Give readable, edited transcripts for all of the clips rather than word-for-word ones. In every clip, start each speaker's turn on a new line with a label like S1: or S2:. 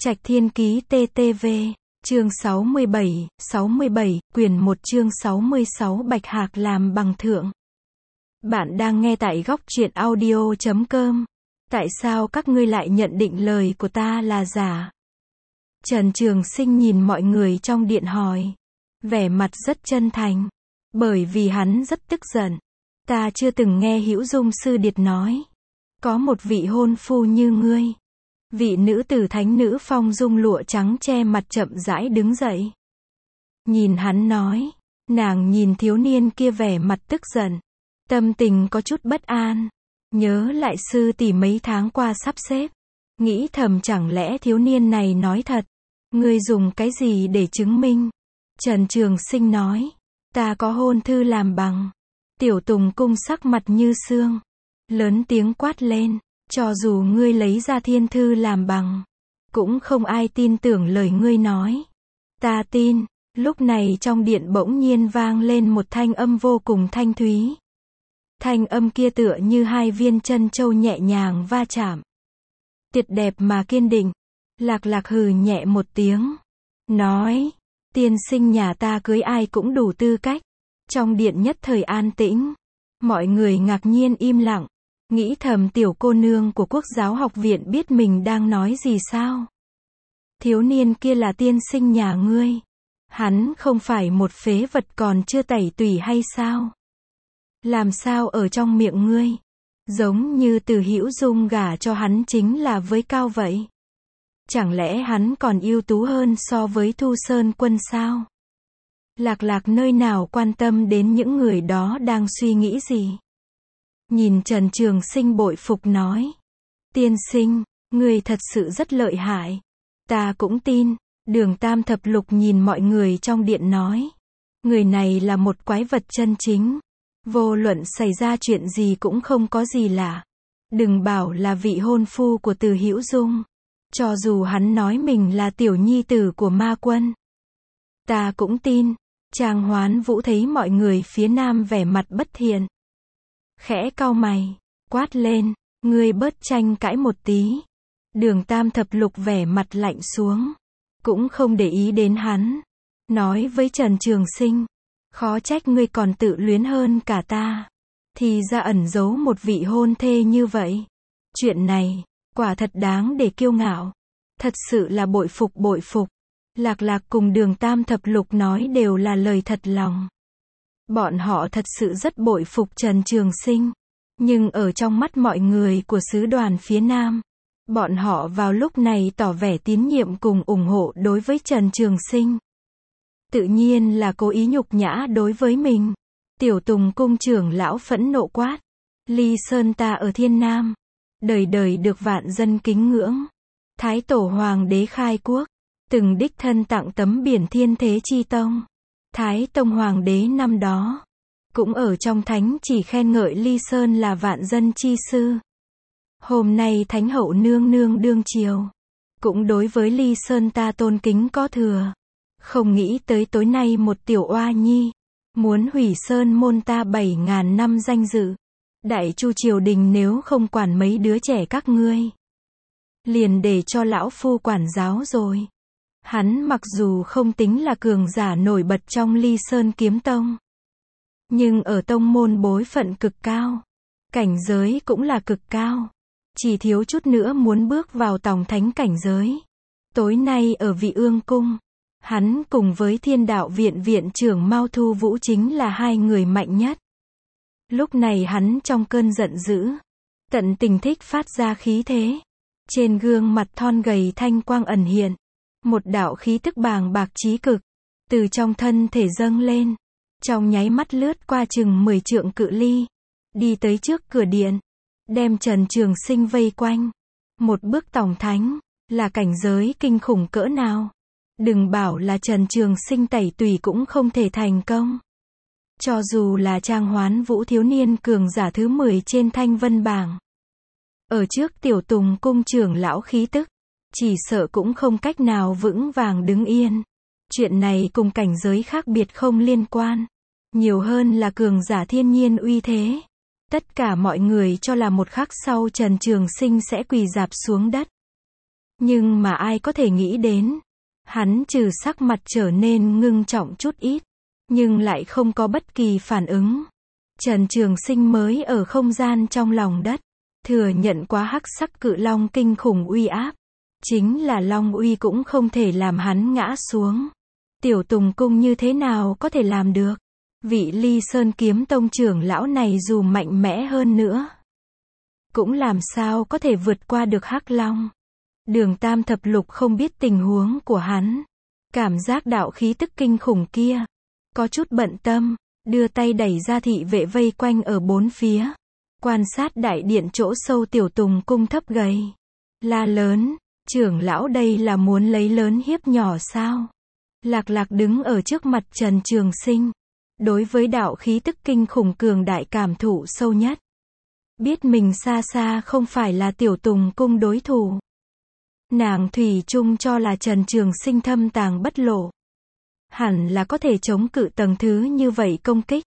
S1: Trạch Thiên Ký TTV, chương 67, quyển 1 chương 66 Bạch Hạc làm bằng thượng. Bạn đang nghe tại góc truyện audio.com. Tại sao các ngươi lại nhận định lời của ta là giả? Trần Trường Sinh nhìn mọi người trong điện hỏi. Vẻ mặt rất chân thành. Bởi vì hắn rất tức giận. Ta chưa từng nghe Hữu Dung Sư Điệt nói. Có một vị hôn phu như ngươi. Vị nữ tử thánh nữ phong dung lụa trắng che mặt chậm rãi đứng dậy. Nhìn hắn nói. Nàng nhìn thiếu niên kia vẻ mặt tức giận. Tâm tình có chút bất an. Nhớ lại sư tỷ mấy tháng qua sắp xếp. Nghĩ thầm chẳng lẽ thiếu niên này nói thật. Ngươi dùng cái gì để chứng minh? Trần Trường Sinh nói. Ta có hôn thư làm bằng. Tiểu Tùng Cung sắc mặt như xương. Lớn tiếng quát lên. Cho dù ngươi lấy ra thiên thư làm bằng. Cũng không ai tin tưởng lời ngươi nói. Ta tin. Lúc này trong điện bỗng nhiên vang lên một thanh âm vô cùng thanh thúy. Thanh âm kia tựa như hai viên chân châu nhẹ nhàng va chạm. Tuyệt đẹp mà kiên định. Lạc Lạc hừ nhẹ một tiếng. Nói. Tiên sinh nhà ta cưới ai cũng đủ tư cách. Trong điện nhất thời an tĩnh. Mọi người ngạc nhiên im lặng. Nghĩ thầm tiểu cô nương của Quốc giáo học viện biết mình đang nói gì sao? Thiếu niên kia là tiên sinh nhà ngươi. Hắn không phải một phế vật còn chưa tẩy tủy hay sao? Làm sao ở trong miệng ngươi? Giống như Từ Hữu Dung gả cho hắn chính là với cao vậy. Chẳng lẽ hắn còn ưu tú hơn so với Thu Sơn Quân sao? Lạc Lạc nơi nào quan tâm đến những người đó đang suy nghĩ gì? Nhìn Trần Trường Sinh bội phục nói. Tiên sinh, người thật sự rất lợi hại. Ta cũng tin. Đường Tam Thập Lục nhìn mọi người trong điện nói. Người này là một quái vật chân chính. Vô luận xảy ra chuyện gì cũng không có gì lạ. Đừng bảo là vị hôn phu của Từ Hữu Dung. Cho dù hắn nói mình là tiểu nhi tử của ma quân. Ta cũng tin. Trang Hoán Vũ thấy mọi người phía nam vẻ mặt bất thiện. Khẽ cau mày, quát lên, ngươi bớt tranh cãi một tí. Đường Tam Thập Lục vẻ mặt lạnh xuống, cũng không để ý đến hắn. Nói với Trần Trường Sinh, khó trách ngươi còn tự luyến hơn cả ta. Thì ra ẩn giấu một vị hôn thê như vậy. Chuyện này, quả thật đáng để kiêu ngạo. Thật sự là bội phục bội phục. Lạc Lạc cùng Đường Tam Thập Lục nói đều là lời thật lòng. Bọn họ thật sự rất bội phục Trần Trường Sinh. Nhưng ở trong mắt mọi người của sứ đoàn phía Nam, bọn họ vào lúc này tỏ vẻ tín nhiệm cùng ủng hộ đối với Trần Trường Sinh. Tự nhiên là cố ý nhục nhã đối với mình. Tiểu Tùng Cung trưởng lão phẫn nộ quát. Ly Sơn ta ở Thiên Nam. Đời đời được vạn dân kính ngưỡng. Thái Tổ Hoàng đế khai quốc. Từng đích thân tặng tấm biển Thiên Thế Chi Tông. Thái Tông Hoàng đế năm đó. Cũng ở trong thánh chỉ khen ngợi Ly Sơn là vạn dân chi sư. Hôm nay Thánh Hậu nương nương đương triều. Cũng đối với Ly Sơn ta tôn kính có thừa. Không nghĩ tới tối nay một tiểu oa nhi. Muốn hủy Sơn môn ta 7.000 năm danh dự. Đại Chu triều đình nếu không quản mấy đứa trẻ các ngươi. Liền để cho lão phu quản giáo rồi. Hắn mặc dù không tính là cường giả nổi bật trong Ly Sơn kiếm tông. Nhưng ở tông môn bối phận cực cao. Cảnh giới cũng là cực cao. Chỉ thiếu chút nữa muốn bước vào tòng thánh cảnh giới. Tối nay ở Vị Ương Cung. Hắn cùng với Thiên Đạo Viện viện trưởng Mao Thu Vũ chính là hai người mạnh nhất. Lúc này hắn trong cơn giận dữ. Tận tình thích phát ra khí thế. Trên gương mặt thon gầy thanh quang ẩn hiện. Một đạo khí tức bàng bạc chí cực. Từ trong thân thể dâng lên. Trong nháy mắt lướt qua chừng 10 trượng cự ly. Đi tới trước cửa điện. Đem Trần Trường Sinh vây quanh. Một bước tòng thánh. Là cảnh giới kinh khủng cỡ nào. Đừng bảo là Trần Trường Sinh tẩy tùy cũng không thể thành công. Cho dù là Trang Hoán Vũ thiếu niên cường giả thứ 10 trên thanh vân bảng. Ở trước Tiểu Tùng Cung trưởng lão khí tức. Chỉ sợ cũng không cách nào vững vàng đứng yên. Chuyện này cùng cảnh giới khác biệt không liên quan. Nhiều hơn là cường giả thiên nhiên uy thế. Tất cả mọi người cho là một khắc sau Trần Trường Sinh sẽ quỳ rạp xuống đất. Nhưng mà ai có thể nghĩ đến, hắn trừ sắc mặt trở nên ngưng trọng chút ít, nhưng lại không có bất kỳ phản ứng. Trần Trường Sinh mới ở không gian trong lòng đất, thừa nhận quá hắc sắc cự long kinh khủng uy áp. Chính là long uy cũng không thể làm hắn ngã xuống. Tiểu Tùng Cung như thế nào có thể làm được? Vị Ly Sơn Kiếm Tông trưởng lão này dù mạnh mẽ hơn nữa, cũng làm sao có thể vượt qua được hắc long. Đường Tam Thập Lục không biết tình huống của hắn, cảm giác đạo khí tức kinh khủng kia, có chút bận tâm, đưa tay đẩy ra thị vệ vây quanh ở bốn phía, quan sát đại điện chỗ sâu Tiểu Tùng Cung thấp gầy, la lớn, trưởng lão đây là muốn lấy lớn hiếp nhỏ sao? Lạc Lạc đứng ở trước mặt Trần Trường Sinh, đối với đạo khí tức kinh khủng cường đại cảm thụ sâu nhất. Biết mình xa xa không phải là Tiểu Tùng Cung đối thủ. Nàng thủy chung cho là Trần Trường Sinh thâm tàng bất lộ, hẳn là có thể chống cự tầng thứ như vậy công kích.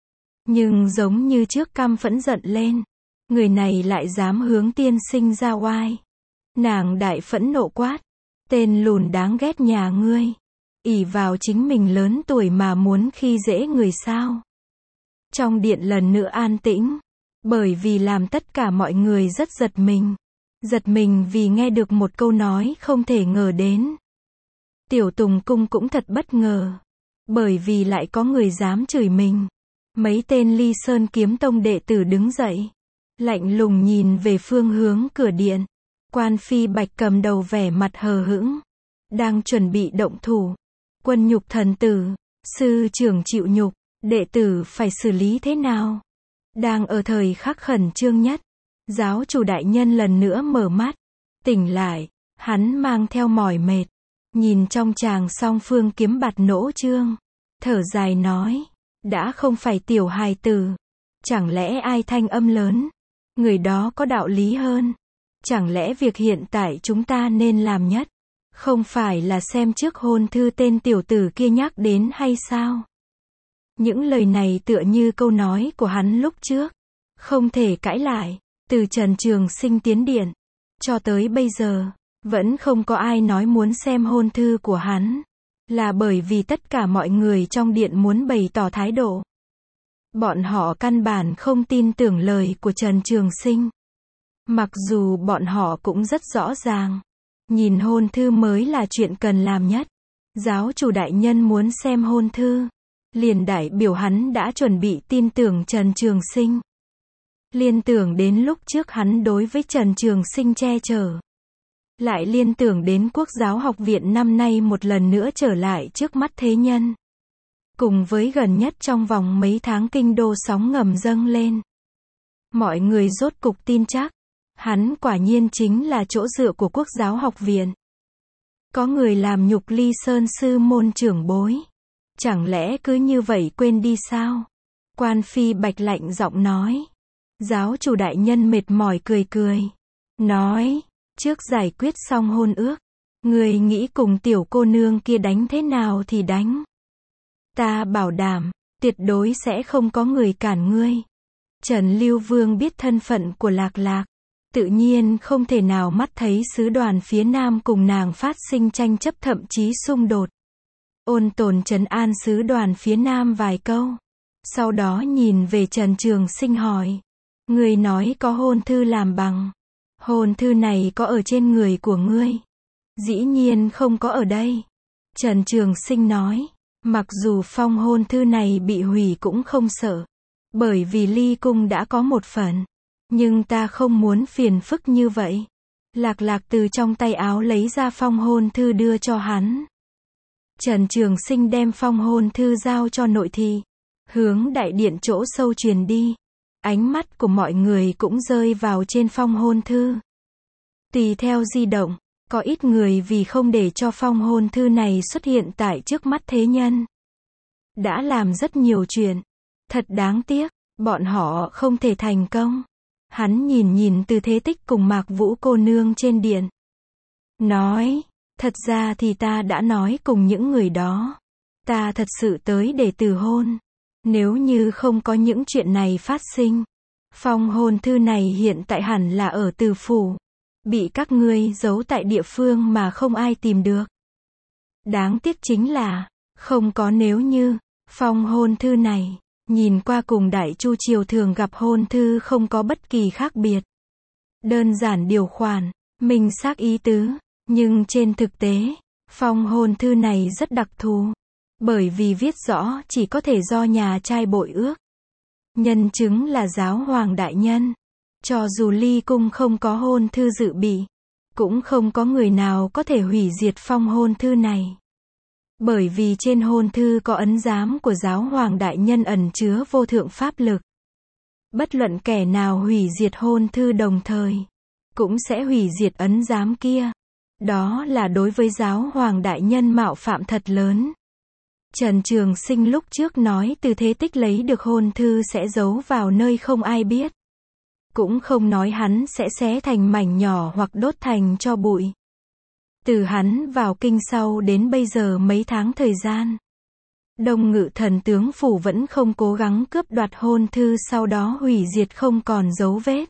S1: Nhưng giống như trước căm phẫn giận lên, người này lại dám hướng tiên sinh ra oai. Nàng đại phẫn nộ quát, tên lùn đáng ghét nhà ngươi, ỷ vào chính mình lớn tuổi mà muốn khi dễ người sao? Trong điện lần nữa an tĩnh, bởi vì làm tất cả mọi người rất giật mình. Giật mình vì nghe được một câu nói không thể ngờ đến. Tiểu Tùng Cung cũng thật bất ngờ, bởi vì lại có người dám chửi mình. Mấy tên Ly Sơn Kiếm Tông đệ tử đứng dậy, lạnh lùng nhìn về phương hướng cửa điện. Quan Phi Bạch cầm đầu vẻ mặt hờ hững, đang chuẩn bị động thủ. Quân Nhục thần tử, sư trưởng chịu nhục, đệ tử phải xử lý thế nào? Đang ở thời khắc khẩn trương nhất, giáo chủ đại nhân lần nữa mở mắt, tỉnh lại, hắn mang theo mỏi mệt, nhìn trong tràng song phương kiếm bạt nỗ trương, thở dài nói, đã không phải tiểu hài tử, chẳng lẽ ai thanh âm lớn, người đó có đạo lý hơn, chẳng lẽ việc hiện tại chúng ta nên làm nhất, không phải là xem trước hôn thư tên tiểu tử kia nhắc đến hay sao? Những lời này tựa như câu nói của hắn lúc trước, không thể cãi lại. Từ Trần Trường Sinh tiến điện, cho tới bây giờ, vẫn không có ai nói muốn xem hôn thư của hắn, là bởi vì tất cả mọi người trong điện muốn bày tỏ thái độ. Bọn họ căn bản không tin tưởng lời của Trần Trường Sinh. Mặc dù bọn họ cũng rất rõ ràng, nhìn hôn thư mới là chuyện cần làm nhất. Giáo chủ đại nhân muốn xem hôn thư, liền đại biểu hắn đã chuẩn bị tin tưởng Trần Trường Sinh. Liên tưởng đến lúc trước hắn đối với Trần Trường Sinh che chở. Lại liên tưởng đến Quốc giáo học viện năm nay một lần nữa trở lại trước mắt thế nhân. Cùng với gần nhất trong vòng mấy tháng kinh đô sóng ngầm dâng lên. Mọi người rốt cục tin chắc, hắn quả nhiên chính là chỗ dựa của Quốc giáo học viện. Có người làm nhục Ly Sơn sư môn trưởng bối. Chẳng lẽ cứ như vậy quên đi sao? Quan Phi Bạch lạnh giọng nói. Giáo chủ đại nhân mệt mỏi cười cười, nói, trước giải quyết xong hôn ước, người nghĩ cùng tiểu cô nương kia đánh thế nào thì đánh. Ta bảo đảm, tuyệt đối sẽ không có người cản ngươi. Trần Lưu Vương biết thân phận của Lạc Lạc, tự nhiên không thể nào mắt thấy sứ đoàn phía Nam cùng nàng phát sinh tranh chấp thậm chí xung đột. Ôn Tồn trấn an sứ đoàn phía Nam vài câu, sau đó nhìn về Trần Trường Sinh hỏi. Ngươi nói có hôn thư làm bằng. Hôn thư này có ở trên người của ngươi? Dĩ nhiên không có ở đây. Trần Trường Sinh nói, mặc dù phong hôn thư này bị hủy cũng không sợ. Bởi vì Ly Cung đã có một phần. Nhưng ta không muốn phiền phức như vậy. Lạc Lạc từ trong tay áo lấy ra phong hôn thư đưa cho hắn. Trần Trường Sinh đem phong hôn thư giao cho nội thị, hướng đại điện chỗ sâu truyền đi. Ánh mắt của mọi người cũng rơi vào trên phong hôn thư. Tùy theo di động, có ít người vì không để cho phong hôn thư này xuất hiện tại trước mắt thế nhân, đã làm rất nhiều chuyện. Thật đáng tiếc, bọn họ không thể thành công. Hắn nhìn Từ Thế Tích cùng Mạc Vũ cô nương trên điện. Nói, thật ra thì ta đã nói cùng những người đó. Ta thật sự tới để từ hôn. Nếu như không có những chuyện này phát sinh, phong hôn thư này hiện tại hẳn là ở Từ phủ. bị các ngươi giấu tại địa phương mà không ai tìm được. Đáng tiếc chính là, không có nếu như, phong hôn thư này, nhìn qua cùng Đại Chu Triều thường gặp hôn thư không có bất kỳ khác biệt. Đơn giản điều khoản, minh xác ý tứ, nhưng trên thực tế, phong hôn thư này rất đặc thù. Bởi vì viết rõ chỉ có thể do nhà trai bội ước. Nhân chứng là giáo hoàng đại nhân. Cho dù ly cung không có hôn thư dự bị, cũng không có người nào có thể hủy diệt phong hôn thư này. Bởi vì trên hôn thư có ấn giám của giáo hoàng đại nhân ẩn chứa vô thượng pháp lực. Bất luận kẻ nào hủy diệt hôn thư đồng thời, cũng sẽ hủy diệt ấn giám kia. Đó là đối với giáo hoàng đại nhân mạo phạm thật lớn. Trần Trường Sinh lúc trước nói từ Thế Tích lấy được hôn thư sẽ giấu vào nơi không ai biết. Cũng không nói hắn sẽ xé thành mảnh nhỏ hoặc đốt thành tro bụi. Từ hắn vào kinh sau đến bây giờ mấy tháng thời gian, Đông Ngự Thần tướng phủ vẫn không cố gắng cướp đoạt hôn thư sau đó hủy diệt không còn dấu vết.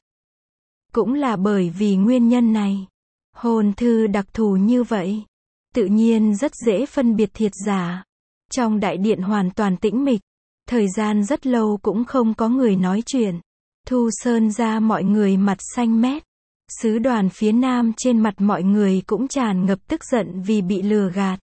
S1: Cũng là bởi vì nguyên nhân này, hôn thư đặc thù như vậy, tự nhiên rất dễ phân biệt thiệt giả. Trong đại điện hoàn toàn tĩnh mịch, thời gian rất lâu cũng không có người nói chuyện. Thu Sơn ra mọi người mặt xanh mét. Sứ đoàn phía Nam trên mặt mọi người cũng tràn ngập tức giận vì bị lừa gạt.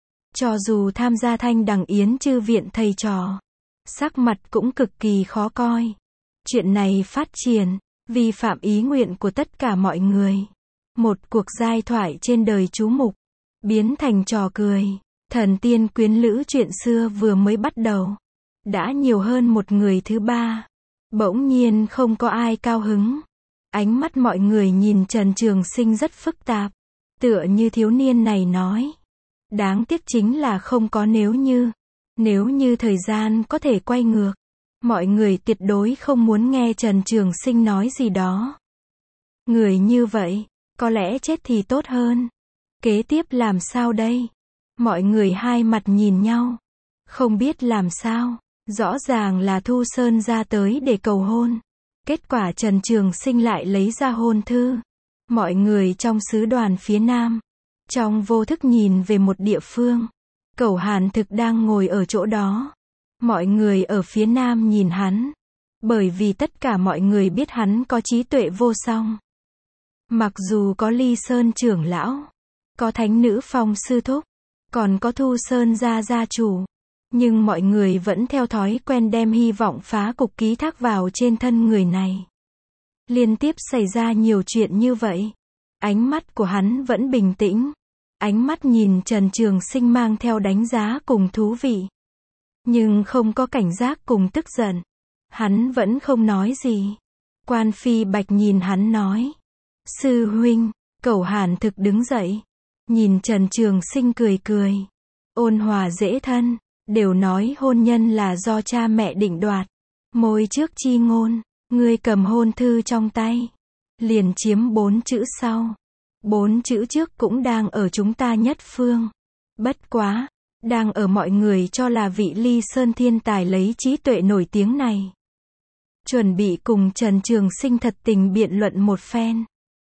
S1: Cho dù tham gia Thanh Đằng Yến chư viện thầy trò, sắc mặt cũng cực kỳ khó coi. Chuyện này phát triển, vi phạm ý nguyện của tất cả mọi người. Một cuộc giai thoại trên đời chú mục, biến thành trò cười. Thần tiên quyến lữ chuyện xưa vừa mới bắt đầu, đã nhiều hơn một người thứ ba. Bỗng nhiên không có ai cao hứng. Ánh mắt mọi người nhìn Trần Trường Sinh rất phức tạp. Tựa như thiếu niên này nói. Đáng tiếc chính là không có nếu như. Nếu như thời gian có thể quay ngược, mọi người tuyệt đối không muốn nghe Trần Trường Sinh nói gì đó. Người như vậy, có lẽ chết thì tốt hơn. Kế tiếp làm sao đây? Mọi người hai mặt nhìn nhau, không biết làm sao. Rõ ràng là Thu Sơn ra tới để cầu hôn. Kết quả Trần Trường Sinh lại lấy ra hôn thư. Mọi người trong sứ đoàn phía Nam, trong vô thức nhìn về một địa phương. Cẩu Hàn Thực đang ngồi ở chỗ đó. Mọi người ở phía Nam nhìn hắn. Bởi vì tất cả mọi người biết hắn có trí tuệ vô song. Mặc dù có Ly Sơn trưởng lão, có Thánh Nữ Phong sư thúc, còn có Thu Sơn gia chủ, nhưng mọi người vẫn theo thói quen đem hy vọng phá cục ký thác vào trên thân người này. Liên tiếp xảy ra nhiều chuyện như vậy. Ánh mắt của hắn vẫn bình tĩnh. Ánh mắt nhìn Trần Trường Sinh mang theo đánh giá cùng thú vị. Nhưng không có cảnh giác cùng tức giận. Hắn vẫn không nói gì. Quan Phi Bạch nhìn hắn nói. Sư huynh. Cẩu Hàn Thực đứng dậy. Nhìn Trần Trường Sinh cười cười. Ôn hòa dễ thân. Đều nói hôn nhân là do cha mẹ định đoạt. Môi trước chi ngôn. Ngươi cầm hôn thư trong tay, liền chiếm 4 chữ sau. 4 chữ trước cũng đang ở chúng ta nhất phương. Bất quá, đang ở mọi người cho là vị Ly Sơn thiên tài lấy trí tuệ nổi tiếng này. Chuẩn bị cùng Trần Trường Sinh thật tình biện luận một phen.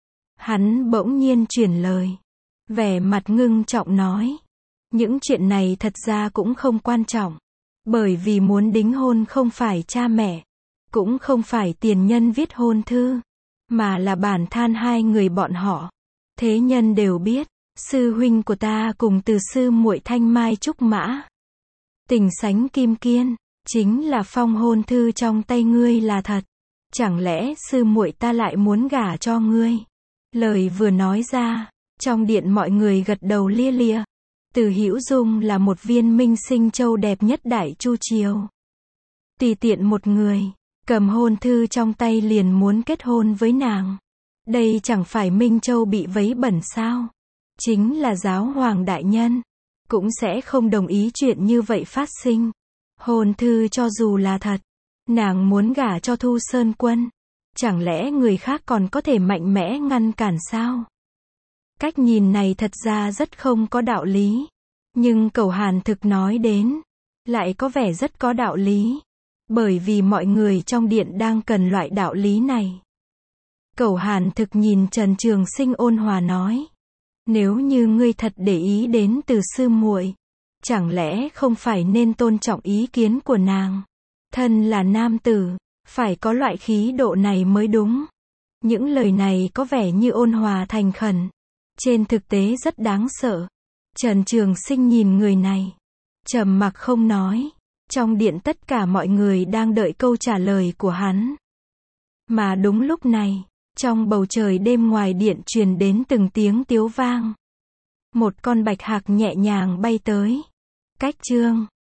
S1: Hắn bỗng nhiên chuyển lời. Vẻ mặt ngưng trọng nói. Những chuyện này thật ra cũng không quan trọng. Bởi vì muốn đính hôn không phải cha mẹ, cũng không phải tiền nhân viết hôn thư, mà là bản than hai người bọn họ. Thế nhân đều biết, sư huynh của ta cùng từ sư muội Thanh Mai Trúc Mã. Tình sánh kim kiên, chính là phong hôn thư trong tay ngươi là thật. Chẳng lẽ sư muội ta lại muốn gả cho ngươi? Lời vừa nói ra, trong điện mọi người gật đầu lia lịa. Từ Hữu Dung là một viên minh sinh châu đẹp nhất Đại Chu Triều. Tùy tiện một người, cầm hôn thư trong tay liền muốn kết hôn với nàng. Đây chẳng phải Minh Châu bị vấy bẩn sao? Chính là giáo hoàng đại nhân, cũng sẽ không đồng ý chuyện như vậy phát sinh. Hôn thư cho dù là thật, nàng muốn gả cho Thu Sơn Quân. Chẳng lẽ người khác còn có thể mạnh mẽ ngăn cản sao? Cách nhìn này thật ra rất không có đạo lý. Nhưng Cẩu Hàn Thực nói đến, lại có vẻ rất có đạo lý. Bởi vì mọi người trong điện đang cần loại đạo lý này. Cẩu Hàn Thực nhìn Trần Trường Sinh ôn hòa nói. Nếu như ngươi thật để ý đến Từ sư muội, chẳng lẽ không phải nên tôn trọng ý kiến của nàng? Thân là nam tử, phải có loại khí độ này mới đúng. Những lời này có vẻ như ôn hòa thành khẩn, trên thực tế rất đáng sợ. Trần Trường Sinh nhìn người này, trầm mặc không nói. Trong điện tất cả mọi người đang đợi câu trả lời của hắn. Mà đúng lúc này, trong bầu trời đêm ngoài điện truyền đến từng tiếng tiếu vang. Một con bạch hạc nhẹ nhàng bay tới. Cách chương